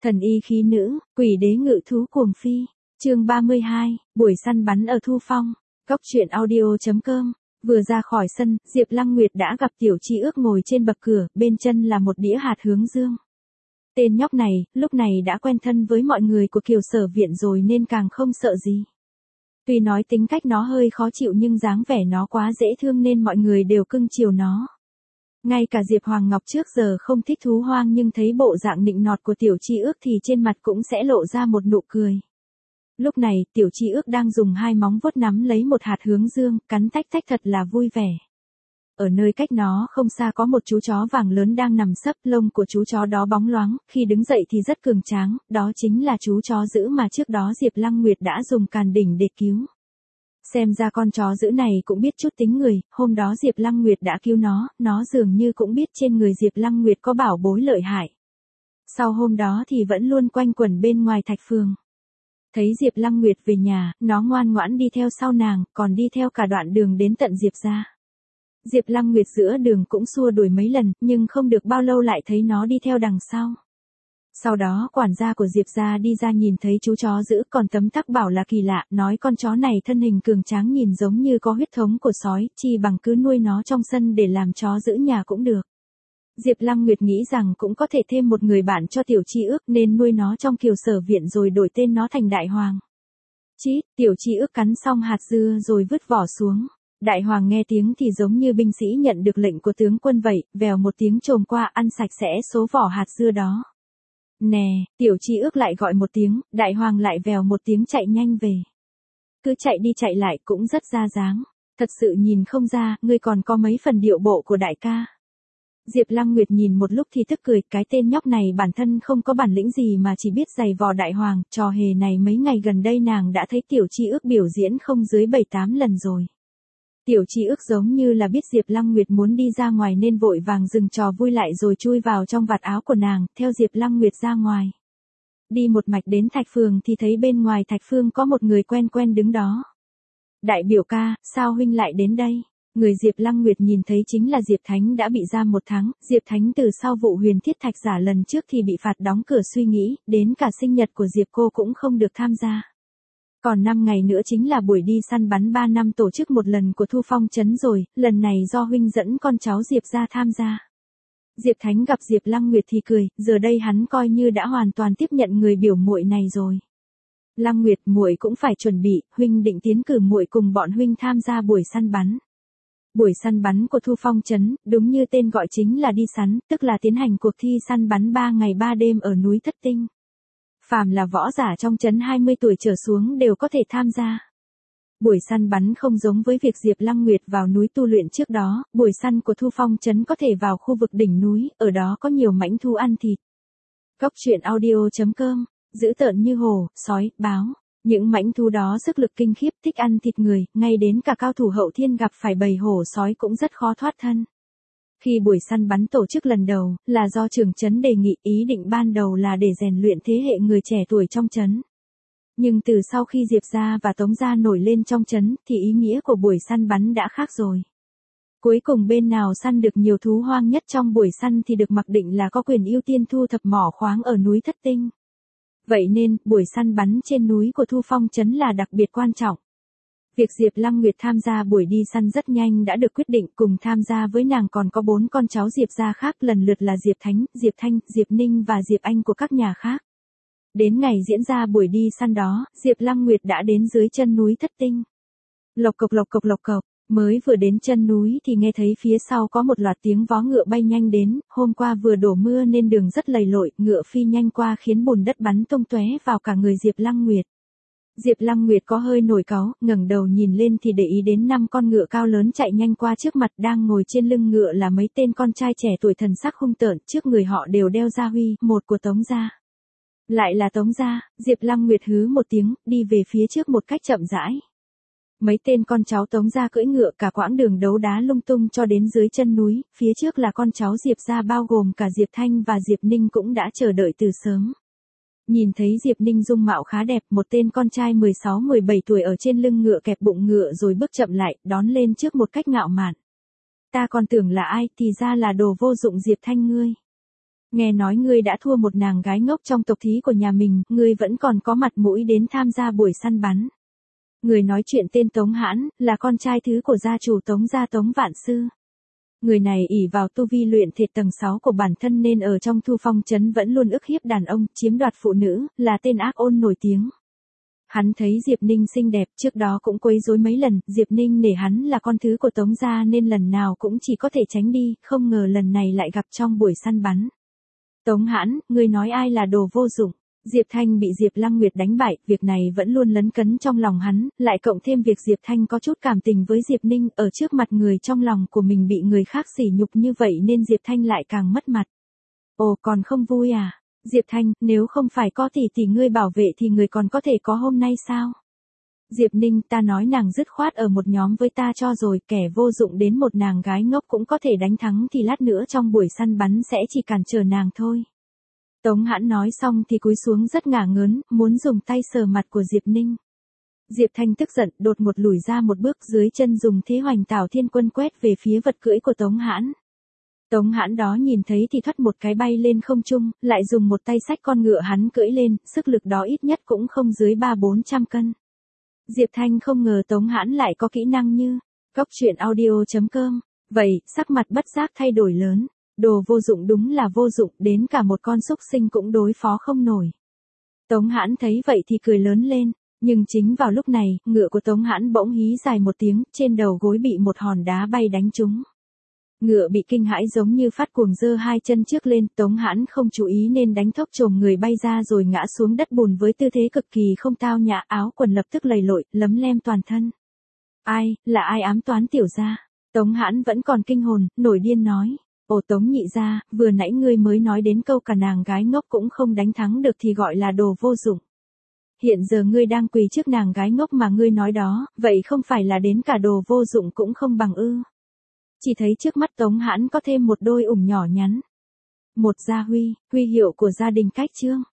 Thần y khí nữ, quỷ đế ngự thú cuồng phi. Chương 32, buổi săn bắn ở Thu Phong. Góc truyện audio.com. Vừa ra khỏi sân, Diệp Lăng Nguyệt đã gặp Tiểu Chi Ước ngồi trên bậc cửa, bên chân là một đĩa hạt hướng dương. Tên nhóc này, lúc này đã quen thân với mọi người của Kiều Sở Viện rồi nên càng không sợ gì. Tuy nói tính cách nó hơi khó chịu nhưng dáng vẻ nó quá dễ thương nên mọi người đều cưng chiều nó. Ngay cả Diệp Hoàng Ngọc trước giờ không thích thú hoang nhưng thấy bộ dạng nịnh nọt của Tiểu Chi Ước thì trên mặt cũng sẽ lộ ra một nụ cười. Lúc này, Tiểu Chi Ước đang dùng hai móng vuốt nắm lấy một hạt hướng dương, cắn tách tách thật là vui vẻ. Ở nơi cách nó không xa có một chú chó vàng lớn đang nằm sấp, lông của chú chó đó bóng loáng, khi đứng dậy thì rất cường tráng, đó chính là chú chó dữ mà trước đó Diệp Lăng Nguyệt đã dùng càn đỉnh để cứu. Xem ra con chó dữ này cũng biết chút tính người, hôm đó Diệp Lăng Nguyệt đã cứu nó dường như cũng biết trên người Diệp Lăng Nguyệt có bảo bối lợi hại. Sau hôm đó thì vẫn luôn quanh quẩn bên ngoài thạch phường. Thấy Diệp Lăng Nguyệt về nhà, nó ngoan ngoãn đi theo sau nàng, còn đi theo cả đoạn đường đến tận Diệp gia. Diệp Lăng Nguyệt giữa đường cũng xua đuổi mấy lần, nhưng không được bao lâu lại thấy nó đi theo đằng sau. Sau đó quản gia của Diệp gia đi ra nhìn thấy chú chó dữ còn tấm tắc bảo là kỳ lạ, nói con chó này thân hình cường tráng nhìn giống như có huyết thống của sói, chi bằng cứ nuôi nó trong sân để làm chó giữ nhà cũng được. Diệp Lăng Nguyệt nghĩ rằng cũng có thể thêm một người bạn cho Tiểu Chi Ước nên nuôi nó trong Kiều Sở Viện rồi đổi tên nó thành Đại Hoàng. Chít, Tiểu Chi Ước cắn xong hạt dưa rồi vứt vỏ xuống. Đại Hoàng nghe tiếng thì giống như binh sĩ nhận được lệnh của tướng quân vậy, vèo một tiếng trồm qua ăn sạch sẽ số vỏ hạt dưa đó. Nè, Tiểu Chi Ước lại gọi một tiếng, Đại Hoàng lại vèo một tiếng chạy nhanh về. Cứ chạy đi chạy lại cũng rất ra dáng. Thật sự nhìn không ra, ngươi còn có mấy phần điệu bộ của đại ca. Diệp Lăng Nguyệt nhìn một lúc thì tức cười, cái tên nhóc này bản thân không có bản lĩnh gì mà chỉ biết giày vò Đại Hoàng, trò hề này mấy ngày gần đây nàng đã thấy Tiểu Chi Ước biểu diễn không dưới 7-8 lần rồi. Tiểu Chi Ước giống như là biết Diệp Lăng Nguyệt muốn đi ra ngoài nên vội vàng dừng trò vui lại rồi chui vào trong vạt áo của nàng, theo Diệp Lăng Nguyệt ra ngoài. Đi một mạch đến thạch phường thì thấy bên ngoài thạch phường có một người quen quen đứng đó. Đại biểu ca, sao huynh lại đến đây? Người Diệp Lăng Nguyệt nhìn thấy chính là Diệp Thánh đã bị giam 1 tháng, Diệp Thánh từ sau vụ huyền thiết thạch giả lần trước thì bị phạt đóng cửa suy nghĩ, đến cả sinh nhật của Diệp cô cũng không được tham gia. Còn 5 ngày nữa chính là buổi đi săn bắn 3 năm tổ chức một lần của Thu Phong trấn rồi, lần này do huynh dẫn con cháu Diệp ra tham gia. Diệp Thánh gặp Diệp Lăng Nguyệt thì cười, giờ đây hắn coi như đã hoàn toàn tiếp nhận người biểu muội này rồi. Lăng Nguyệt, muội cũng phải chuẩn bị, huynh định tiến cử muội cùng bọn huynh tham gia buổi săn bắn. Buổi săn bắn của Thu Phong trấn, đúng như tên gọi chính là đi săn, tức là tiến hành cuộc thi săn bắn 3 ngày 3 đêm ở núi Thất Tinh. Phàm là võ giả trong trấn 20 tuổi trở xuống đều có thể tham gia. Buổi săn bắn không giống với việc Diệp Lăng Nguyệt vào núi tu luyện trước đó, buổi săn của Thu Phong trấn có thể vào khu vực đỉnh núi, ở đó có nhiều mãnh thú ăn thịt. Góc truyện audio.com, dữ tợn như hổ, sói, báo. Những mãnh thú đó sức lực kinh khiếp, thích ăn thịt người, ngay đến cả cao thủ hậu thiên gặp phải bầy hổ sói cũng rất khó thoát thân. Khi buổi săn bắn tổ chức lần đầu, là do trưởng trấn đề nghị, ý định ban đầu là để rèn luyện thế hệ người trẻ tuổi trong trấn. Nhưng từ sau khi Diệp gia và Tống gia nổi lên trong trấn, thì ý nghĩa của buổi săn bắn đã khác rồi. Cuối cùng bên nào săn được nhiều thú hoang nhất trong buổi săn thì được mặc định là có quyền ưu tiên thu thập mỏ khoáng ở núi Thất Tinh. Vậy nên, buổi săn bắn trên núi của Thu Phong trấn là đặc biệt quan trọng. Việc Diệp Lăng Nguyệt tham gia buổi đi săn rất nhanh đã được quyết định, cùng tham gia với nàng còn có 4 con cháu Diệp gia khác lần lượt là Diệp Thánh, Diệp Thanh, Diệp Ninh và Diệp Anh của các nhà khác. Đến ngày diễn ra buổi đi săn đó, Diệp Lăng Nguyệt đã đến dưới chân núi Thất Tinh. Lộc cộc lộc cộc lộc cộc, mới vừa đến chân núi thì nghe thấy phía sau có một loạt tiếng vó ngựa bay nhanh đến, hôm qua vừa đổ mưa nên đường rất lầy lội, ngựa phi nhanh qua khiến bùn đất bắn tung tóe vào cả người Diệp Lăng Nguyệt. Diệp Lăng Nguyệt có hơi nổi cáu, ngẩng đầu nhìn lên thì để ý đến 5 con ngựa cao lớn chạy nhanh qua trước mặt, đang ngồi trên lưng ngựa là mấy tên con trai trẻ tuổi thần sắc hung tợn, trước người họ đều đeo gia huy, một của Tống gia. Lại là Tống gia, Diệp Lăng Nguyệt hứ một tiếng, đi về phía trước một cách chậm rãi. Mấy tên con cháu Tống gia cưỡi ngựa cả quãng đường đấu đá lung tung cho đến dưới chân núi, phía trước là con cháu Diệp gia bao gồm cả Diệp Thanh và Diệp Ninh cũng đã chờ đợi từ sớm. Nhìn thấy Diệp Ninh dung mạo khá đẹp, một tên con trai 16-17 tuổi ở trên lưng ngựa kẹp bụng ngựa rồi bước chậm lại, đón lên trước một cách ngạo mạn. Ta còn tưởng là ai, thì ra là đồ vô dụng Diệp Thanh ngươi. Nghe nói ngươi đã thua một nàng gái ngốc trong tộc thí của nhà mình, ngươi vẫn còn có mặt mũi đến tham gia buổi săn bắn. Người nói chuyện tên Tống Hãn, là con trai thứ của gia chủ Tống gia Tống Vạn Sư. Người này ỷ vào tu vi luyện thể tầng 6 của bản thân nên ở trong Thu Phong trấn vẫn luôn ức hiếp đàn ông, chiếm đoạt phụ nữ, là tên ác ôn nổi tiếng. Hắn thấy Diệp Ninh xinh đẹp, trước đó cũng quấy rối mấy lần, Diệp Ninh nể hắn là con thứ của Tống gia nên lần nào cũng chỉ có thể tránh đi, không ngờ lần này lại gặp trong buổi săn bắn. Tống Hãn, ngươi nói ai là đồ vô dụng? Diệp Thanh bị Diệp Lăng Nguyệt đánh bại, việc này vẫn luôn lấn cấn trong lòng hắn, lại cộng thêm việc Diệp Thanh có chút cảm tình với Diệp Ninh, ở trước mặt người trong lòng của mình bị người khác sỉ nhục như vậy nên Diệp Thanh lại càng mất mặt. Ồ, còn không vui à? Diệp Thanh, nếu không phải có tỷ ngươi bảo vệ thì người còn có thể có hôm nay sao? Diệp Ninh, ta nói nàng dứt khoát ở một nhóm với ta cho rồi, kẻ vô dụng đến một nàng gái ngốc cũng có thể đánh thắng thì lát nữa trong buổi săn bắn sẽ chỉ cản trở nàng thôi. Tống Hãn nói xong thì cúi xuống rất ngả ngớn, muốn dùng tay sờ mặt của Diệp Ninh. Diệp Thanh tức giận, đột ngột lùi ra một bước, dưới chân dùng thế hoành tảo thiên quân quét về phía vật cưỡi của Tống Hãn. Tống Hãn đó nhìn thấy thì thoát một cái bay lên không trung, lại dùng một tay xách con ngựa hắn cưỡi lên, sức lực đó ít nhất cũng không dưới 300-400 cân. Diệp Thanh không ngờ Tống Hãn lại có kỹ năng như Goctruyện.audio.com. Vậy, sắc mặt bất giác thay đổi lớn. Đồ vô dụng đúng là vô dụng, đến cả một con súc sinh cũng đối phó không nổi. Tống Hãn thấy vậy thì cười lớn lên, nhưng chính vào lúc này, ngựa của Tống Hãn bỗng hí dài một tiếng, trên đầu gối bị một hòn đá bay đánh trúng. Ngựa bị kinh hãi giống như phát cuồng giơ hai chân trước lên, Tống Hãn không chú ý nên đánh thốc chồm người bay ra rồi ngã xuống đất bùn với tư thế cực kỳ không tao nhã, áo quần lập tức lầy lội, lấm lem toàn thân. Ai, là ai ám toán tiểu gia? Tống Hãn vẫn còn kinh hồn, nổi điên nói. Ồ Tống nhị gia, vừa nãy ngươi mới nói đến câu cả nàng gái ngốc cũng không đánh thắng được thì gọi là đồ vô dụng. Hiện giờ ngươi đang quỳ trước nàng gái ngốc mà ngươi nói đó, vậy không phải là đến cả đồ vô dụng cũng không bằng ư? Chỉ thấy trước mắt Tống Hãn có thêm một đôi ủng nhỏ nhắn. Một gia huy, huy hiệu của gia đình Cách Trương.